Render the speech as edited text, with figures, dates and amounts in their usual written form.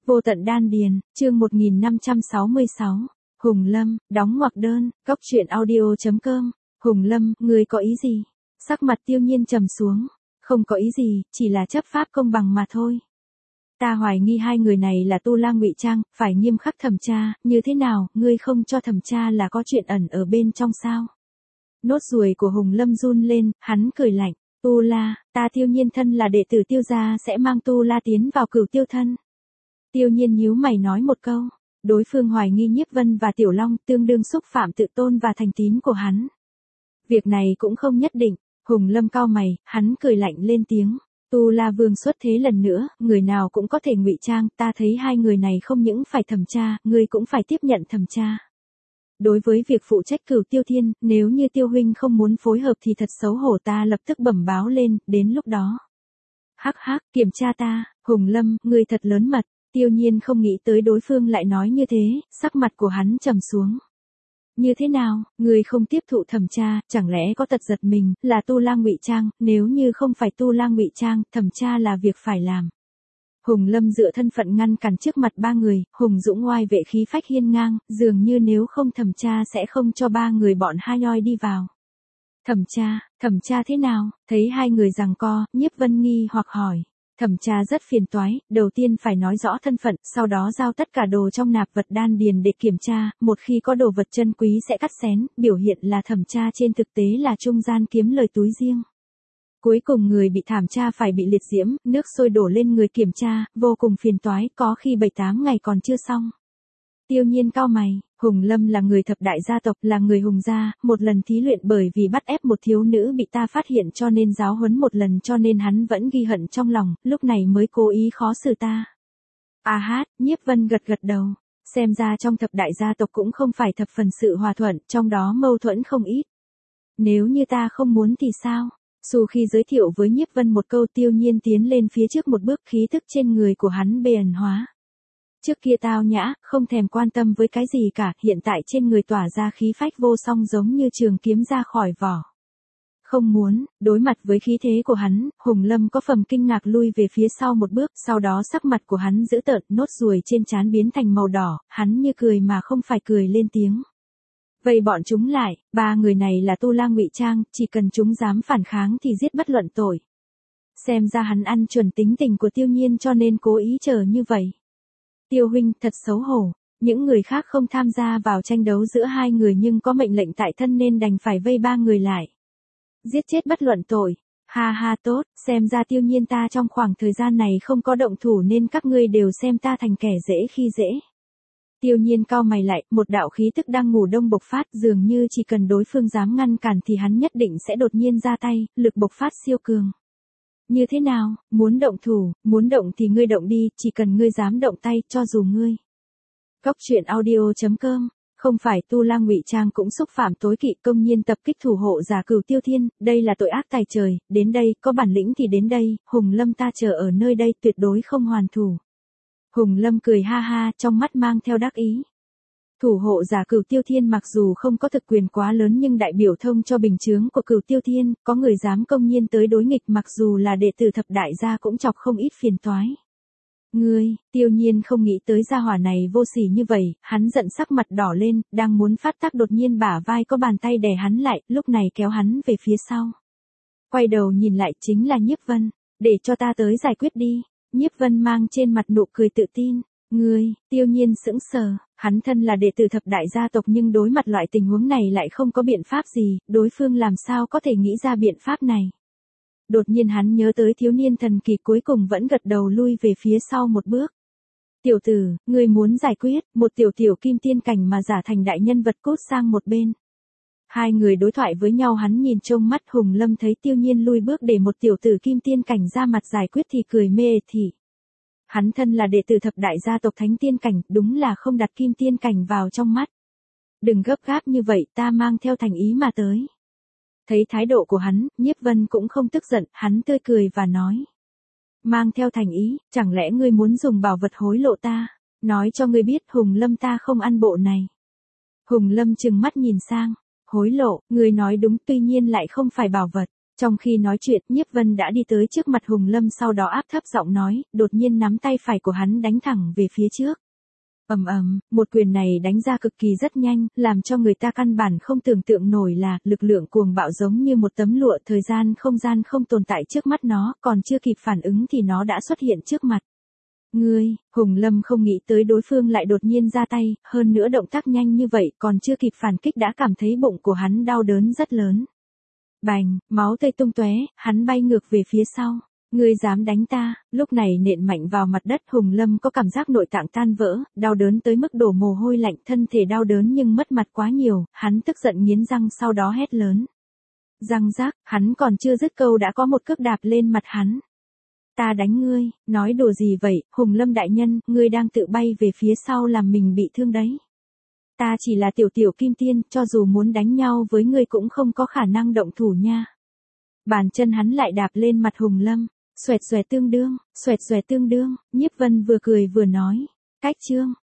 Vô tận đan điền, chương 1566. Hùng Lâm, đóng ngoặc đơn, góc truyện audio.com. Hùng Lâm, ngươi có ý gì? Sắc mặt Tiêu Nhiên trầm xuống. Không có ý gì, chỉ là chấp pháp công bằng mà thôi. Ta hoài nghi hai người này là tu la ngụy trang, phải nghiêm khắc thẩm tra, như thế nào, ngươi không cho thẩm tra là có chuyện ẩn ở bên trong sao? Nốt ruồi của Hùng Lâm run lên, hắn cười lạnh. Tu la, ta Tiêu Nhiên thân là đệ tử Tiêu gia sẽ mang tu la tiến vào Cửu Tiêu thân. Tiêu Nhiên nhíu mày nói một câu, đối phương hoài nghi Nhiếp Vân và Tiểu Long tương đương xúc phạm tự tôn và thành tín của hắn. Việc này cũng không nhất định, Hùng Lâm cau mày, hắn cười lạnh lên tiếng, Tu La Vương xuất thế lần nữa, người nào cũng có thể ngụy trang, ta thấy hai người này không những phải thẩm tra, ngươi cũng phải tiếp nhận thẩm tra. Đối với việc phụ trách Cửu Tiêu Thiên, nếu như Tiêu huynh không muốn phối hợp thì thật xấu hổ, ta lập tức bẩm báo lên, đến lúc đó. Hắc hắc, kiểm tra ta, Hùng Lâm, ngươi thật lớn mật. Tiêu Nhiên không nghĩ tới đối phương lại nói như thế, sắc mặt của hắn trầm xuống. Như thế nào, ngươi không tiếp thụ thẩm tra, chẳng lẽ có tật giật mình, là tu la ngụy trang, nếu như không phải tu la ngụy trang, thẩm tra là việc phải làm. Hùng Lâm dựa thân phận ngăn cản trước mặt ba người, Hùng Dũng oai vệ khí phách hiên ngang, dường như nếu không thẩm tra sẽ không cho ba người bọn hai nhoi đi vào. Thẩm tra thế nào, thấy hai người giằng co, Nhiếp Vân nghi hoặc hỏi. Thẩm tra rất phiền toái, đầu tiên phải nói rõ thân phận, sau đó giao tất cả đồ trong nạp vật đan điền để kiểm tra, một khi có đồ vật chân quý sẽ cắt xén, biểu hiện là thẩm tra trên thực tế là trung gian kiếm lời túi riêng. Cuối cùng người bị thẩm tra phải bị liệt diễm, nước sôi đổ lên người kiểm tra, vô cùng phiền toái, có khi 7-8 ngày còn chưa xong. Tiêu Nhiên cau mày, Hùng Lâm là người thập đại gia tộc, là người Hùng gia, một lần thí luyện bởi vì bắt ép một thiếu nữ bị ta phát hiện cho nên giáo huấn một lần, cho nên hắn vẫn ghi hận trong lòng, lúc này mới cố ý khó xử ta. À hát, Nhiếp Vân gật gật đầu, xem ra trong thập đại gia tộc cũng không phải thập phần sự hòa thuận, trong đó mâu thuẫn không ít. Nếu như ta không muốn thì sao? Dù khi giới thiệu với Nhiếp Vân một câu, Tiêu Nhiên tiến lên phía trước một bước, khí tức trên người của hắn bề ẩn hóa. Trước kia tao nhã, không thèm quan tâm với cái gì cả, hiện tại trên người tỏa ra khí phách vô song giống như trường kiếm ra khỏi vỏ. Không muốn, đối mặt với khí thế của hắn, Hùng Lâm có phần kinh ngạc lui về phía sau một bước, sau đó sắc mặt của hắn dữ tợn, nốt ruồi trên trán biến thành màu đỏ, hắn như cười mà không phải cười lên tiếng. Vậy bọn chúng lại, ba người này là tu la ngụy trang, chỉ cần chúng dám phản kháng thì giết bất luận tội. Xem ra hắn ăn chuẩn tính tình của Tiêu Nhiên cho nên cố ý chờ như vậy. Tiêu huynh thật xấu hổ, những người khác không tham gia vào tranh đấu giữa hai người nhưng có mệnh lệnh tại thân nên đành phải vây ba người lại. Giết chết bất luận tội, ha ha tốt, xem ra Tiêu Nhiên ta trong khoảng thời gian này không có động thủ nên các ngươi đều xem ta thành kẻ dễ khi dễ. Tiêu Nhiên cau mày lại, một đạo khí tức đang ngủ đông bộc phát, dường như chỉ cần đối phương dám ngăn cản thì hắn nhất định sẽ đột nhiên ra tay, lực bộc phát siêu cường. Như thế nào, muốn động thì ngươi động đi, chỉ cần ngươi dám động tay, cho dù ngươi. Góc truyện audio.com, không phải tu la ngụy trang cũng xúc phạm tối kỵ, công nhiên tập kích thủ hộ giả Cửu Tiêu Thiên, đây là tội ác tày trời, đến đây, có bản lĩnh thì đến đây, Hùng Lâm ta chờ ở nơi đây tuyệt đối không hoàn thủ. Hùng Lâm cười ha ha, trong mắt mang theo đắc ý. Thủ hộ giả Cửu Tiêu Thiên mặc dù không có thực quyền quá lớn nhưng đại biểu thông cho bình chướng của Cửu Tiêu Thiên, có người dám công nhiên tới đối nghịch, mặc dù là đệ tử thập đại gia cũng chọc không ít phiền toái. Ngươi, Tiêu Nhiên không nghĩ tới gia hỏa này vô sỉ như vậy, hắn giận sắc mặt đỏ lên, đang muốn phát tác đột nhiên bả vai có bàn tay đè hắn lại, lúc này kéo hắn về phía sau. Quay đầu nhìn lại chính là Nhiếp Vân, để cho ta tới giải quyết đi. Nhiếp Vân mang trên mặt nụ cười tự tin. Ngươi, Tiêu Nhiên sững sờ, hắn thân là đệ tử thập đại gia tộc nhưng đối mặt loại tình huống này lại không có biện pháp gì, đối phương làm sao có thể nghĩ ra biện pháp này. Đột nhiên hắn nhớ tới thiếu niên thần kỳ, cuối cùng vẫn gật đầu lui về phía sau một bước. Tiểu tử, ngươi muốn giải quyết, một tiểu kim tiên cảnh mà giả thành đại nhân vật, cút sang một bên. Hai người đối thoại với nhau, hắn nhìn trông mắt, Hùng Lâm thấy Tiêu Nhiên lui bước để một tiểu tử kim tiên cảnh ra mặt giải quyết thì cười mê thì. Hắn thân là đệ tử thập đại gia tộc thánh tiên cảnh, đúng là không đặt kim tiên cảnh vào trong mắt. Đừng gấp gáp như vậy, ta mang theo thành ý mà tới. Thấy thái độ của hắn, Nhiếp Vân cũng không tức giận, hắn tươi cười và nói. Mang theo thành ý, chẳng lẽ ngươi muốn dùng bảo vật hối lộ ta? Nói cho ngươi biết, Hùng Lâm ta không ăn bộ này. Hùng Lâm trừng mắt nhìn sang. Hối lộ, ngươi nói đúng, tuy nhiên lại không phải bảo vật. Trong khi nói chuyện, Nhiếp Vân đã đi tới trước mặt Hùng Lâm, sau đó áp thấp giọng nói, đột nhiên nắm tay phải của hắn đánh thẳng về phía trước. Ầm ầm, một quyền này đánh ra cực kỳ rất nhanh, làm cho người ta căn bản không tưởng tượng nổi là, lực lượng cuồng bạo giống như một tấm lụa, thời gian không tồn tại trước mắt nó, còn chưa kịp phản ứng thì nó đã xuất hiện trước mặt. Ngươi, Hùng Lâm không nghĩ tới đối phương lại đột nhiên ra tay, hơn nữa động tác nhanh như vậy, còn chưa kịp phản kích đã cảm thấy bụng của hắn đau đớn rất lớn. Bành, máu tươi tung tóe, hắn bay ngược về phía sau. Ngươi dám đánh ta? Lúc này nện mạnh vào mặt đất, Hùng Lâm có cảm giác nội tạng tan vỡ, đau đớn tới mức đổ mồ hôi lạnh, thân thể đau đớn nhưng mất mặt quá nhiều, hắn tức giận nghiến răng, sau đó hét lớn. Răng rác, hắn còn chưa dứt câu đã có một cước đạp lên mặt hắn. Ta đánh ngươi, nói đùa gì vậy, Hùng Lâm đại nhân, ngươi đang tự bay về phía sau làm mình bị thương đấy. Ta chỉ là tiểu kim tiên, cho dù muốn đánh nhau với ngươi cũng không có khả năng động thủ nha. Bàn chân hắn lại đạp lên mặt Hùng Lâm, xoẹt xoẹt tương đương, Nhiếp Vân vừa cười vừa nói. Cách chương.